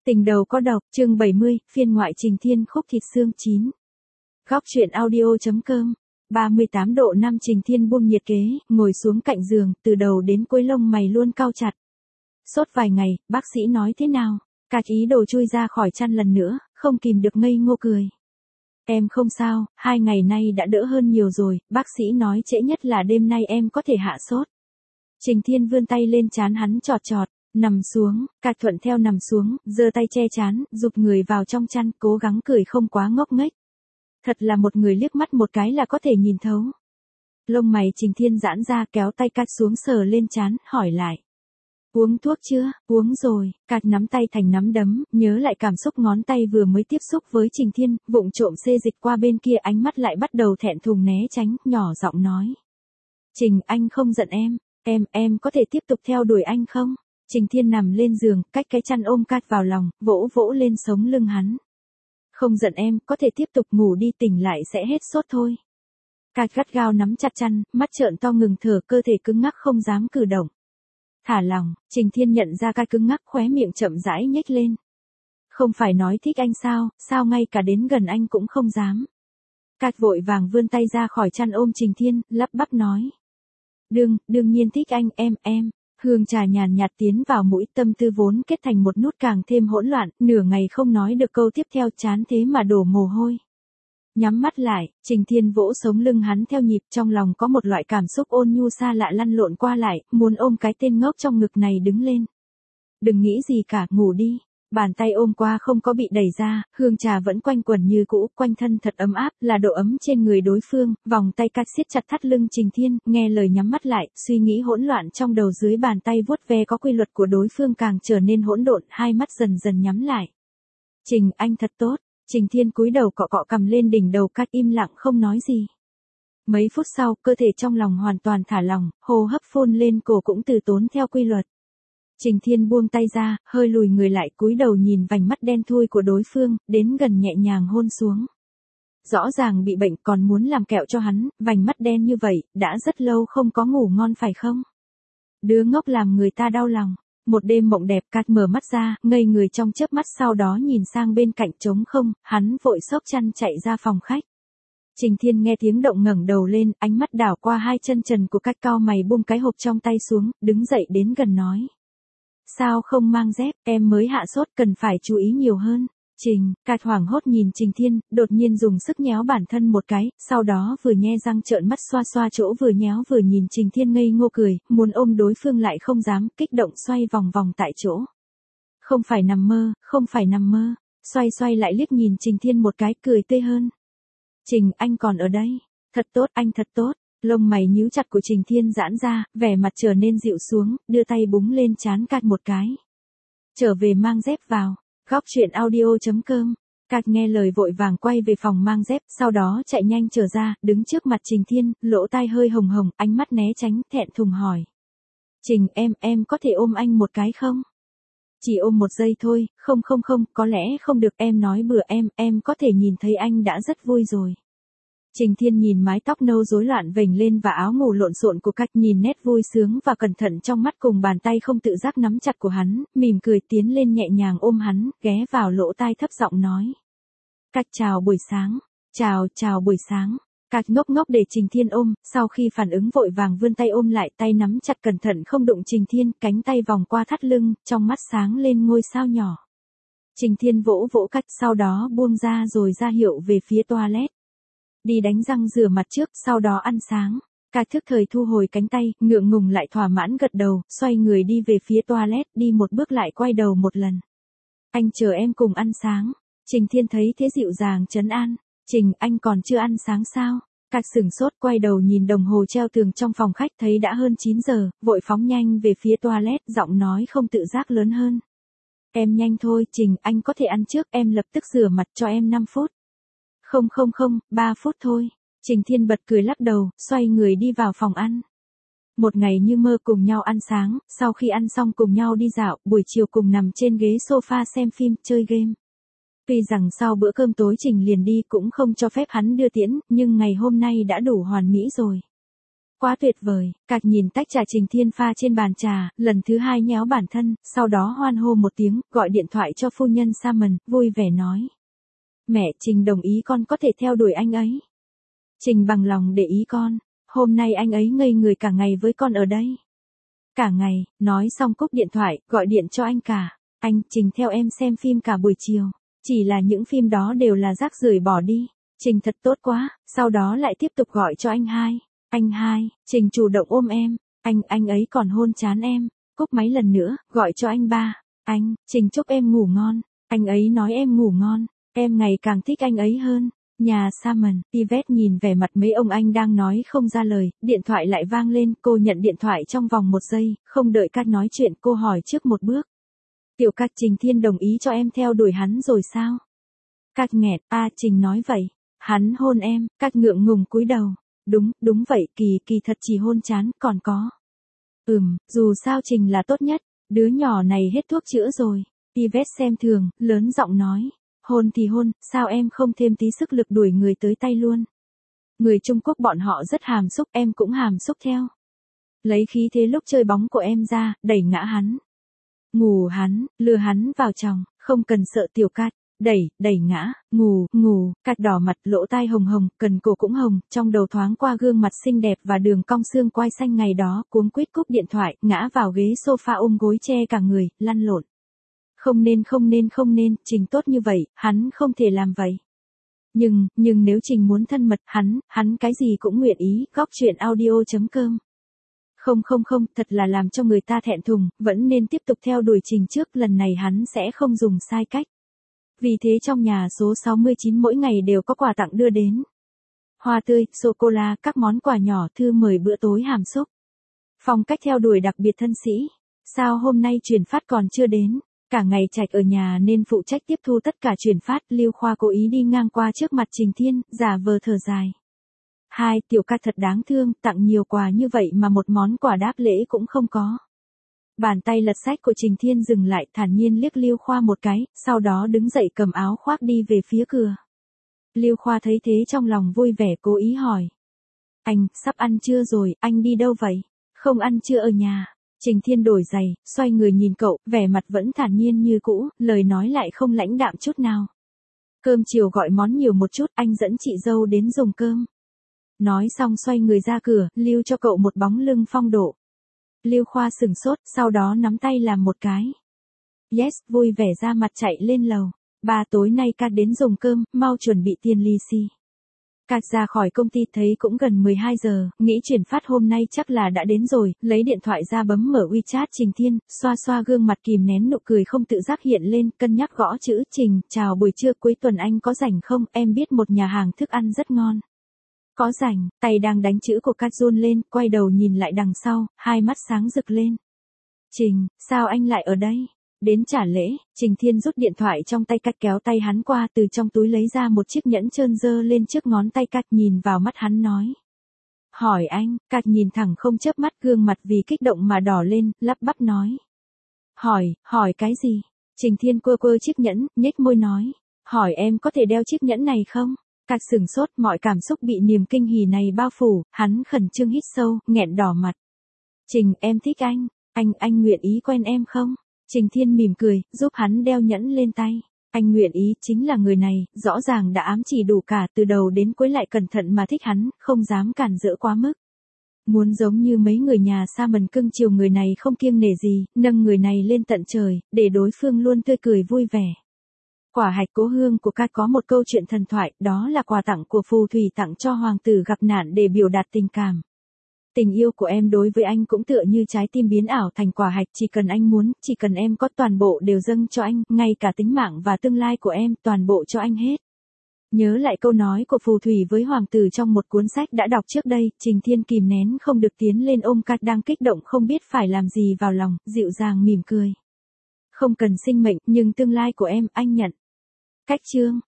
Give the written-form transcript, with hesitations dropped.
Tình đầu có độc, chương 70, phiên ngoại Trình Thiên khúc thịt xương chín. Góc truyện audio.com 38 độ 5 Trình Thiên buông nhiệt kế, ngồi xuống cạnh giường, từ đầu đến cuối lông mày luôn cau chặt. Sốt vài ngày, bác sĩ nói thế nào? Cạch ý đồ chui ra khỏi chăn lần nữa, không kìm được ngây ngô cười. Em không sao, 2 ngày nay đã đỡ hơn nhiều rồi, bác sĩ nói trễ nhất là đêm nay em có thể hạ sốt. Trình Thiên vươn tay lên trán hắn chọt chọt. Nằm xuống, Cạch thuận theo nằm xuống, giơ tay che trán, giục người vào trong chăn, cố gắng cười không quá ngốc nghếch. Thật là một người liếc mắt một cái là có thể nhìn thấu. Lông mày Trình Thiên giãn ra, kéo tay Cạch xuống sờ lên trán, hỏi lại. Uống thuốc chưa? Uống rồi. Cạch nắm tay thành nắm đấm, nhớ lại cảm xúc ngón tay vừa mới tiếp xúc với Trình Thiên, vụng trộm xê dịch qua bên kia, ánh mắt lại bắt đầu thẹn thùng né tránh, nhỏ giọng nói. Trình, anh không giận em có thể tiếp tục theo đuổi anh không? Trình Thiên nằm lên giường, cách cái chăn ôm Cạch vào lòng, vỗ vỗ lên sống lưng hắn. Không giận em, có thể tiếp tục ngủ đi, tỉnh lại sẽ hết sốt thôi. Cạch gắt gao nắm chặt chăn, mắt trợn to ngừng thở, cơ thể cứng ngắc không dám cử động. Thả lòng, Trình Thiên nhận ra Cạch cứng ngắc, khóe miệng chậm rãi nhếch lên. Không phải nói thích anh sao ngay cả đến gần anh cũng không dám. Cạch vội vàng vươn tay ra khỏi chăn ôm Trình Thiên, lắp bắp nói. Đương nhiên thích anh, em. Hương trà nhàn nhạt tiến vào mũi, tâm tư vốn kết thành một nút càng thêm hỗn loạn, nửa ngày không nói được câu tiếp theo, chán thế mà đổ mồ hôi. Nhắm mắt lại, Trình Thiên vỗ sống lưng hắn theo nhịp, trong lòng có một loại cảm xúc ôn nhu xa lạ lăn lộn qua lại, muốn ôm cái tên ngốc trong ngực này đứng lên. Đừng nghĩ gì cả, ngủ đi. Bàn tay ôm qua không có bị đẩy ra, hương trà vẫn quanh quẩn như cũ, quanh thân thật ấm áp, là độ ấm trên người đối phương, vòng tay Cạch siết chặt thắt lưng Trình Thiên, nghe lời nhắm mắt lại, suy nghĩ hỗn loạn trong đầu dưới bàn tay vuốt ve có quy luật của đối phương càng trở nên hỗn độn, hai mắt dần dần nhắm lại. Trình, anh thật tốt. Trình Thiên cúi đầu cọ cọ cầm lên đỉnh đầu Cạch, im lặng không nói gì. Mấy phút sau, cơ thể trong lòng hoàn toàn thả lỏng, hô hấp phun lên cổ cũng từ tốn theo quy luật. Trình Thiên buông tay ra, hơi lùi người lại, cúi đầu nhìn vành mắt đen thui của đối phương, đến gần nhẹ nhàng hôn xuống. Rõ ràng bị bệnh còn muốn làm kẹo cho hắn, vành mắt đen như vậy, đã rất lâu không có ngủ ngon phải không? Đứa ngốc làm người ta đau lòng. Một đêm mộng đẹp, Cạch mở mắt ra, ngây người trong chớp mắt, sau đó nhìn sang bên cạnh trống không, hắn vội xốc chăn chạy ra phòng khách. Trình Thiên nghe tiếng động ngẩng đầu lên, ánh mắt đảo qua hai chân trần của Cạch, cau mày buông cái hộp trong tay xuống, đứng dậy đến gần nói. Sao không mang dép, em mới hạ sốt, cần phải chú ý nhiều hơn. Cạch hoảng hốt nhìn Trình Thiên, đột nhiên dùng sức nhéo bản thân một cái, sau đó vừa nhe răng trợn mắt xoa xoa chỗ vừa nhéo vừa nhìn Trình Thiên ngây ngô cười, muốn ôm đối phương lại không dám, kích động xoay vòng vòng tại chỗ. Không phải nằm mơ, xoay lại liếc nhìn Trình Thiên một cái, cười tươi hơn. Trình, anh còn ở đây. Thật tốt, anh thật tốt. Lông mày nhíu chặt của Trình Thiên giãn ra, vẻ mặt trở nên dịu xuống, đưa tay búng lên trán Cạch một cái. Trở về mang dép vào. Góc truyện audio.com. Cạch nghe lời vội vàng quay về phòng mang dép, sau đó chạy nhanh trở ra, đứng trước mặt Trình Thiên, lỗ tai hơi hồng hồng, ánh mắt né tránh, thẹn thùng hỏi. Trình, em có thể ôm anh một cái không? Chỉ ôm 1 giây thôi, không, có lẽ không được, em nói bừa, em có thể nhìn thấy anh đã rất vui rồi. Trình Thiên nhìn mái tóc nâu rối loạn vểnh lên và áo ngủ lộn xộn của Cạch, nhìn nét vui sướng và cẩn thận trong mắt cùng bàn tay không tự giác nắm chặt của hắn, mỉm cười tiến lên nhẹ nhàng ôm hắn, ghé vào lỗ tai thấp giọng nói. Cạch, chào buổi sáng. Chào buổi sáng. Cạch ngốc để Trình Thiên ôm, sau khi phản ứng vội vàng vươn tay ôm lại, tay nắm chặt cẩn thận không đụng Trình Thiên, cánh tay vòng qua thắt lưng, trong mắt sáng lên ngôi sao nhỏ. Trình Thiên vỗ Cạch, sau đó buông ra rồi ra hiệu về phía toilet. Đi đánh răng rửa mặt trước, sau đó ăn sáng. Cạch thức thời thu hồi cánh tay, ngượng ngùng lại thỏa mãn gật đầu, xoay người đi về phía toilet, đi một bước lại quay đầu một lần. Anh chờ em cùng ăn sáng. Trình Thiên thấy thế dịu dàng trấn an. Trình, anh còn chưa ăn sáng sao? Cạch sửng sốt, quay đầu nhìn đồng hồ treo tường trong phòng khách, thấy đã hơn 9 giờ, vội phóng nhanh về phía toilet, giọng nói không tự giác lớn hơn. Em nhanh thôi, Trình, anh có thể ăn trước, em lập tức rửa mặt cho em 5 phút. Không, 3 phút thôi. Trình Thiên bật cười lắc đầu, xoay người đi vào phòng ăn. Một ngày như mơ, cùng nhau ăn sáng, sau khi ăn xong cùng nhau đi dạo, buổi chiều cùng nằm trên ghế sofa xem phim, chơi game. Tuy rằng sau bữa cơm tối Trình liền đi cũng không cho phép hắn đưa tiễn, nhưng ngày hôm nay đã đủ hoàn mỹ rồi. Quá tuyệt vời, Cạc nhìn tách trà Trình Thiên pha trên bàn trà, lần thứ hai nhéo bản thân, sau đó hoan hô một tiếng, gọi điện thoại cho phu nhân Salmon, vui vẻ nói. Mẹ, Trình đồng ý con có thể theo đuổi anh ấy. Trình bằng lòng để ý con, hôm nay anh ấy ngây người cả ngày với con ở đây. Cả ngày, nói xong cúp điện thoại, gọi điện cho anh cả. Anh, Trình theo em xem phim cả buổi chiều. Chỉ là những phim đó đều là rác rưởi bỏ đi. Trình thật tốt quá, sau đó lại tiếp tục gọi cho anh hai. Anh hai, Trình chủ động ôm em. Anh ấy còn hôn trán em. Cúp máy lần nữa, gọi cho anh ba. Anh, Trình chúc em ngủ ngon. Anh ấy nói em ngủ ngon. Em ngày càng thích anh ấy hơn. Nhà Salmon, Yvette nhìn vẻ mặt mấy ông anh đang nói không ra lời, điện thoại lại vang lên, cô nhận điện thoại trong vòng 1 giây, không đợi Cát nói chuyện cô hỏi trước một bước. Tiểu Cát, Trình Thiên đồng ý cho em theo đuổi hắn rồi sao? Cát nghẹt, Trình nói vậy. Hắn hôn em, Cát ngượng ngùng cúi đầu. Đúng vậy, kỳ thật chỉ hôn chán, còn có. Dù sao Trình là tốt nhất, đứa nhỏ này hết thuốc chữa rồi. Yvette xem thường, lớn giọng nói. Hôn thì hôn, sao em không thêm tí sức lực đuổi người tới tay luôn? Người Trung Quốc bọn họ rất hàm xúc, em cũng hàm xúc theo. Lấy khí thế lúc chơi bóng của em ra, đẩy ngã hắn. Ngủ hắn, lừa hắn vào chồng, không cần sợ Tiểu Cát. Đẩy ngã, ngủ, Cát đỏ mặt, lỗ tai hồng hồng, cần cổ cũng hồng, trong đầu thoáng qua gương mặt xinh đẹp và đường cong xương quai xanh ngày đó, cuống quýt cúp điện thoại, ngã vào ghế sofa ôm gối che cả người, lăn lộn. Không nên, Trình tốt như vậy, hắn không thể làm vậy. Nhưng nếu Trình muốn thân mật, hắn cái gì cũng nguyện ý, góc chuyện audio.com. Không, thật là làm cho người ta thẹn thùng, vẫn nên tiếp tục theo đuổi Trình trước, lần này hắn sẽ không dùng sai cách. Vì thế trong nhà số 69 mỗi ngày đều có quà tặng đưa đến. Hoa tươi, sô-cô-la, các món quà nhỏ, thư mời bữa tối hàm xúc. Phong cách theo đuổi đặc biệt thân sĩ. Sao hôm nay chuyển phát còn chưa đến? Cả ngày Trạch ở nhà nên phụ trách tiếp thu tất cả chuyển phát, Lưu Khoa cố ý đi ngang qua trước mặt Trình Thiên, giả vờ thở dài. Tiểu Cát thật đáng thương, tặng nhiều quà như vậy mà một món quà đáp lễ cũng không có. Bàn tay lật sách của Trình Thiên dừng lại, thản nhiên liếc Lưu Khoa một cái, sau đó đứng dậy cầm áo khoác đi về phía cửa. Lưu Khoa thấy thế trong lòng vui vẻ cố ý hỏi. Anh, sắp ăn trưa rồi, anh đi đâu vậy? Không ăn trưa ở nhà. Trình Thiên đổi giày, xoay người nhìn cậu, vẻ mặt vẫn thản nhiên như cũ, lời nói lại không lãnh đạm chút nào. Cơm chiều gọi món nhiều một chút, anh dẫn chị dâu đến dùng cơm. Nói xong xoay người ra cửa, lưu cho cậu một bóng lưng phong độ. Lưu Khoa sửng sốt, sau đó nắm tay làm một cái. Yes, vui vẻ ra mặt chạy lên lầu. Ba, tối nay Cát đến dùng cơm, mau chuẩn bị tiền lì xì. Cát ra khỏi công ty thấy cũng gần 12 giờ, nghĩ chuyển phát hôm nay chắc là đã đến rồi, lấy điện thoại ra bấm mở WeChat Trình Thiên, xoa gương mặt kìm nén nụ cười không tự giác hiện lên, cân nhắc gõ chữ Trình, chào buổi trưa cuối tuần anh có rảnh không, em biết một nhà hàng thức ăn rất ngon. Có rảnh, tay đang đánh chữ của Cát run lên, quay đầu nhìn lại đằng sau, hai mắt sáng rực lên. Trình, sao anh lại ở đây? Đến trả lễ, Trình Thiên rút điện thoại trong tay Cát kéo tay hắn qua, từ trong túi lấy ra một chiếc nhẫn trơn dơ lên trước ngón tay Cát, nhìn vào mắt hắn nói. Hỏi anh, Cát nhìn thẳng không chớp mắt, gương mặt vì kích động mà đỏ lên, lắp bắp nói. Hỏi cái gì? Trình Thiên quơ chiếc nhẫn, nhếch môi nói. Hỏi em có thể đeo chiếc nhẫn này không? Cát sửng sốt, mọi cảm xúc bị niềm kinh hỉ này bao phủ, hắn khẩn trương hít sâu, nghẹn đỏ mặt. Trình, em thích anh nguyện ý quen em không? Trình Thiên mỉm cười, giúp hắn đeo nhẫn lên tay. Anh nguyện ý, chính là người này, rõ ràng đã ám chỉ đủ cả, từ đầu đến cuối lại cẩn thận mà thích hắn, không dám cản rỡ quá mức. Muốn giống như mấy người nhà Salmon cưng chiều người này không kiêng nể gì, nâng người này lên tận trời, để đối phương luôn tươi cười vui vẻ. Quả hạch cố hương của Cát có một câu chuyện thần thoại, đó là quà tặng của phù thủy tặng cho hoàng tử gặp nạn để biểu đạt tình cảm. Tình yêu của em đối với anh cũng tựa như trái tim biến ảo thành quả hạch, chỉ cần anh muốn, chỉ cần em có, toàn bộ đều dâng cho anh, ngay cả tính mạng và tương lai của em, toàn bộ cho anh hết. Nhớ lại câu nói của phù thủy với hoàng tử trong một cuốn sách đã đọc trước đây, Trình Thiên kìm nén không được tiến lên ôm Cát đang kích động không biết phải làm gì vào lòng, dịu dàng mỉm cười. Không cần sinh mệnh, nhưng tương lai của em, anh nhận. Cách chương